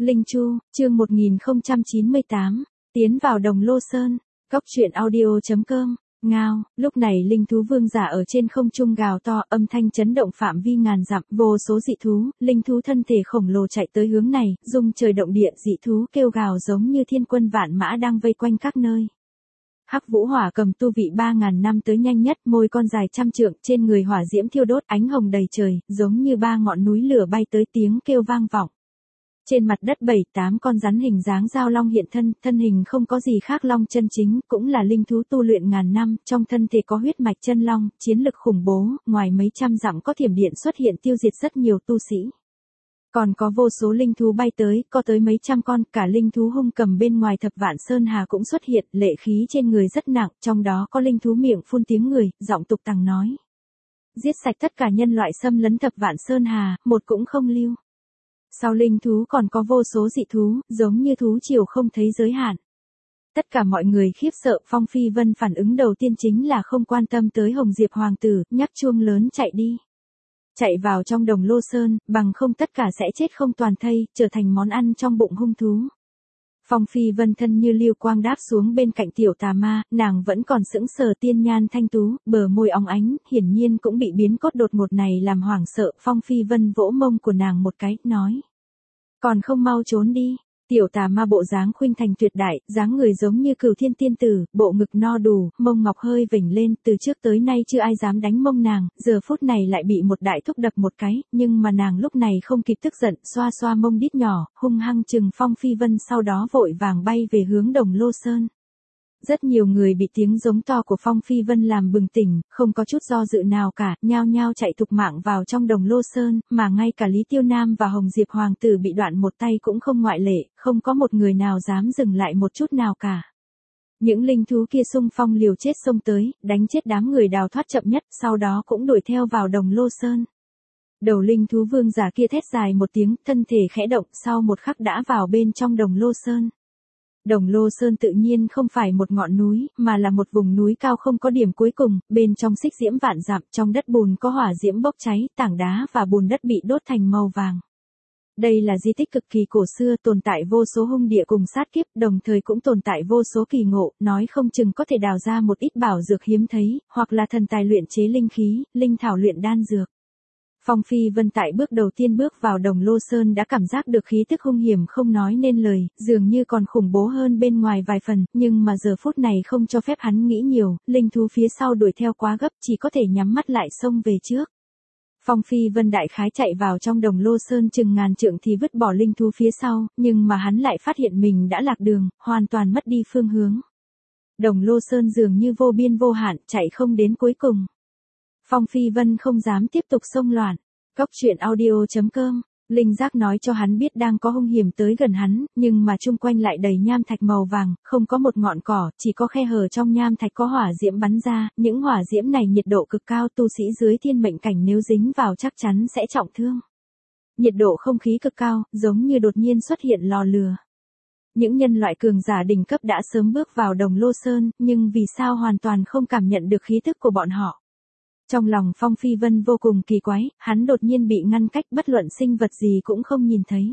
Linh Chu, chương 1098, tiến vào Đồng Lô Sơn, Cóc truyện audio.com, ngao, lúc này linh thú vương giả ở trên không trung gào to, âm thanh chấn động phạm vi ngàn dặm, vô số dị thú, linh thú thân thể khổng lồ chạy tới hướng này, rung trời động địa, dị thú kêu gào giống như thiên quân vạn mã đang vây quanh các nơi. Hắc Vũ Hỏa cầm tu vị 3000 năm tới nhanh nhất, môi con dài trăm trượng, trên người hỏa diễm thiêu đốt, ánh hồng đầy trời, giống như ba ngọn núi lửa bay tới, tiếng kêu vang vọng. Trên mặt đất 7-8 con rắn hình dáng giao long hiện thân, thân hình không có gì khác long chân chính, cũng là linh thú tu luyện ngàn năm, trong thân thể có huyết mạch chân long, chiến lực khủng bố, ngoài mấy trăm dặm có thiểm điện xuất hiện tiêu diệt rất nhiều tu sĩ. Còn có vô số linh thú bay tới, có tới mấy trăm con, cả linh thú hung cầm bên ngoài Thập Vạn Sơn Hà cũng xuất hiện, lệ khí trên người rất nặng, trong đó có linh thú miệng phun tiếng người, giọng tục tằng nói. Giết sạch tất cả nhân loại xâm lấn Thập Vạn Sơn Hà, một cũng không lưu. Sau linh thú còn có vô số dị thú, giống như thú triều không thấy giới hạn. Tất cả mọi người khiếp sợ, Phong Phi Vân phản ứng đầu tiên chính là không quan tâm tới Hồng Diệp Hoàng tử, nhắc chuông lớn chạy đi. Chạy vào trong Đồng Lô Sơn, bằng không tất cả sẽ chết không toàn thây, trở thành món ăn trong bụng hung thú. Phong Phi Vân thân như lưu quang đáp xuống bên cạnh tiểu tà ma, nàng vẫn còn sững sờ, tiên nhan thanh tú, bờ môi óng ánh, hiển nhiên cũng bị biến cốt đột ngột này làm hoảng sợ. Phong Phi Vân vỗ mông của nàng một cái, nói. Còn không mau trốn đi. Tiểu tà ma bộ dáng khuynh thành tuyệt đại, dáng người giống như Cửu Thiên tiên tử, bộ ngực no đủ, mông ngọc hơi vểnh lên, từ trước tới nay chưa ai dám đánh mông nàng, giờ phút này lại bị một đại thúc đập một cái, nhưng mà nàng lúc này không kịp tức giận, xoa xoa mông đít nhỏ, hung hăng chừng Phong Phi Vân, sau đó vội vàng bay về hướng Đồng Lô Sơn. Rất nhiều người bị tiếng giống to của Phong Phi Vân làm bừng tỉnh, không có chút do dự nào cả, nhao nhao chạy thục mạng vào trong Đồng Lô Sơn, mà ngay cả Lý Tiêu Nam và Hồng Diệp Hoàng tử bị đoạn một tay cũng không ngoại lệ, không có một người nào dám dừng lại một chút nào cả. Những linh thú kia xung phong liều chết xông tới, đánh chết đám người đào thoát chậm nhất, sau đó cũng đuổi theo vào Đồng Lô Sơn. Đầu linh thú vương giả kia thét dài một tiếng, thân thể khẽ động, sau một khắc đã vào bên trong Đồng Lô Sơn. Đồng Lô Sơn tự nhiên không phải một ngọn núi, mà là một vùng núi cao không có điểm cuối cùng, bên trong xích diễm vạn dặm, trong đất bùn có hỏa diễm bốc cháy, tảng đá và bùn đất bị đốt thành màu vàng. Đây là di tích cực kỳ cổ xưa, tồn tại vô số hung địa cùng sát kiếp, đồng thời cũng tồn tại vô số kỳ ngộ, nói không chừng có thể đào ra một ít bảo dược hiếm thấy, hoặc là thần tài luyện chế linh khí, linh thảo luyện đan dược. Phong Phi Vân tại bước đầu tiên bước vào Đồng Lô Sơn đã cảm giác được khí tức hung hiểm không nói nên lời, dường như còn khủng bố hơn bên ngoài vài phần, nhưng mà giờ phút này không cho phép hắn nghĩ nhiều, linh thú phía sau đuổi theo quá gấp, chỉ có thể nhắm mắt lại xông về trước. Phong Phi Vân đại khái chạy vào trong Đồng Lô Sơn chừng ngàn trượng thì vứt bỏ linh thú phía sau, nhưng mà hắn lại phát hiện mình đã lạc đường, hoàn toàn mất đi phương hướng. Đồng Lô Sơn dường như vô biên vô hạn, chạy không đến cuối cùng. Phong Phi Vân không dám tiếp tục xông loạn. Cóc truyện audio.com, linh giác nói cho hắn biết đang có hung hiểm tới gần hắn, nhưng mà chung quanh lại đầy nham thạch màu vàng, không có một ngọn cỏ, chỉ có khe hở trong nham thạch có hỏa diễm bắn ra, những hỏa diễm này nhiệt độ cực cao, tu sĩ dưới thiên mệnh cảnh nếu dính vào chắc chắn sẽ trọng thương. Nhiệt độ không khí cực cao, giống như đột nhiên xuất hiện lò lửa. Những nhân loại cường giả đỉnh cấp đã sớm bước vào Đồng Lô Sơn, nhưng vì sao hoàn toàn không cảm nhận được khí tức của bọn họ? Trong lòng Phong Phi Vân vô cùng kỳ quái, hắn đột nhiên bị ngăn cách, bất luận sinh vật gì cũng không nhìn thấy.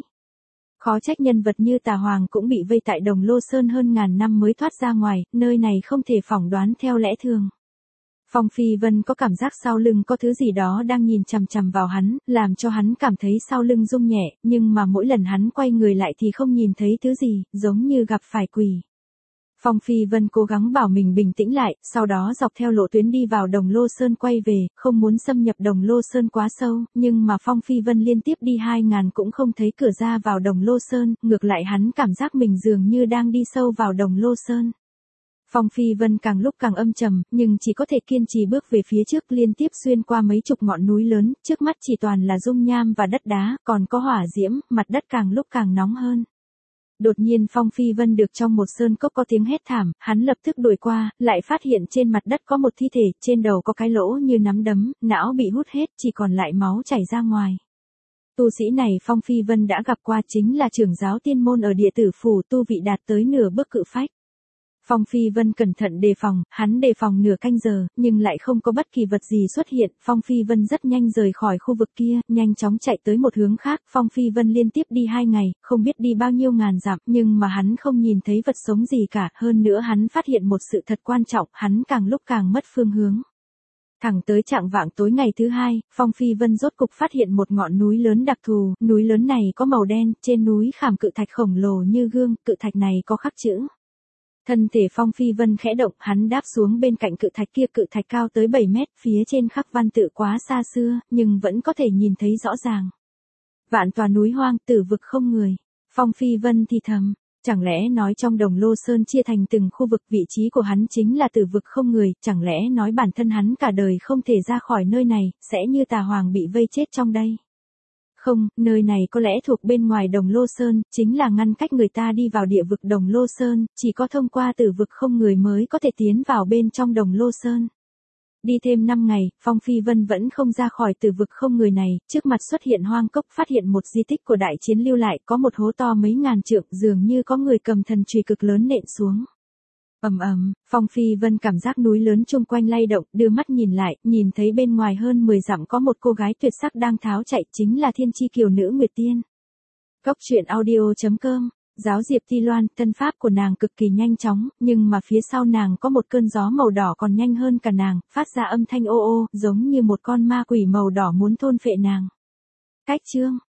Khó trách nhân vật như Tà Hoàng cũng bị vây tại Đồng Lô Sơn hơn ngàn năm mới thoát ra ngoài, nơi này không thể phỏng đoán theo lẽ thường. Phong Phi Vân có cảm giác sau lưng có thứ gì đó đang nhìn chằm chằm vào hắn, làm cho hắn cảm thấy sau lưng rung nhẹ, nhưng mà mỗi lần hắn quay người lại thì không nhìn thấy thứ gì, giống như gặp phải quỷ. Phong Phi Vân cố gắng bảo mình bình tĩnh lại, sau đó dọc theo lộ tuyến đi vào Đồng Lô Sơn quay về, không muốn xâm nhập Đồng Lô Sơn quá sâu, nhưng mà Phong Phi Vân liên tiếp đi 2000 cũng không thấy cửa ra vào Đồng Lô Sơn, ngược lại hắn cảm giác mình dường như đang đi sâu vào Đồng Lô Sơn. Phong Phi Vân càng lúc càng âm trầm, nhưng chỉ có thể kiên trì bước về phía trước, liên tiếp xuyên qua mấy chục ngọn núi lớn, trước mắt chỉ toàn là dung nham và đất đá, còn có hỏa diễm, mặt đất càng lúc càng nóng hơn. Đột nhiên Phong Phi Vân được trong một sơn cốc có tiếng hét thảm, hắn lập tức đuổi qua, lại phát hiện trên mặt đất có một thi thể, trên đầu có cái lỗ như nắm đấm, não bị hút hết, chỉ còn lại máu chảy ra ngoài. Tu sĩ này Phong Phi Vân đã gặp qua, chính là trưởng giáo tiên môn ở Địa Tử Phủ, tu vị đạt tới nửa bước cự phách. Phong Phi Vân cẩn thận đề phòng, hắn đề phòng nửa canh giờ, nhưng lại không có bất kỳ vật gì xuất hiện. Phong Phi Vân rất nhanh rời khỏi khu vực kia, nhanh chóng chạy tới một hướng khác. Phong Phi Vân liên tiếp đi 2 ngày, không biết đi bao nhiêu ngàn dặm, nhưng mà hắn không nhìn thấy vật sống gì cả. Hơn nữa hắn phát hiện một sự thật quan trọng, hắn càng lúc càng mất phương hướng. Thẳng tới chạng vạng tối ngày thứ 2, Phong Phi Vân rốt cục phát hiện một ngọn núi lớn đặc thù. Núi lớn này có màu đen, trên núi khảm cự thạch khổng lồ như gương, cự thạch này có khắc chữ. Thân thể Phong Phi Vân khẽ động, hắn đáp xuống bên cạnh cự thạch kia, cự thạch cao tới 7 mét, phía trên khắc văn tự quá xa xưa, nhưng vẫn có thể nhìn thấy rõ ràng. Vạn tòa núi hoang, tử vực không người. Phong Phi Vân thì thầm, chẳng lẽ nói trong Đồng Lô Sơn chia thành từng khu vực, vị trí của hắn chính là tử vực không người, chẳng lẽ nói bản thân hắn cả đời không thể ra khỏi nơi này, sẽ như Tà Hoàng bị vây chết trong đây. Không, nơi này có lẽ thuộc bên ngoài Đồng Lô Sơn, chính là ngăn cách người ta đi vào địa vực Đồng Lô Sơn, chỉ có thông qua tử vực không người mới có thể tiến vào bên trong Đồng Lô Sơn. Đi thêm 5 ngày, Phong Phi Vân vẫn không ra khỏi tử vực không người này, trước mặt xuất hiện hoang cốc, phát hiện một di tích của đại chiến lưu lại, có một hố to mấy ngàn trượng, dường như có người cầm thần chùy cực lớn nện xuống. Ầm ầm, Phong Phi Vân cảm giác núi lớn chung quanh lay động, đưa mắt nhìn lại, nhìn thấy bên ngoài hơn 10 dặm có một cô gái tuyệt sắc đang tháo chạy, chính là Thiên Chi Kiều Nữ Nguyệt Tiên. Cốc truyện audio.com. Giáo Diệp Ti Loan, thân pháp của nàng cực kỳ nhanh chóng, nhưng mà phía sau nàng có một cơn gió màu đỏ còn nhanh hơn cả nàng, phát ra âm thanh ô ô, giống như một con ma quỷ màu đỏ muốn thôn phệ nàng. Cách chương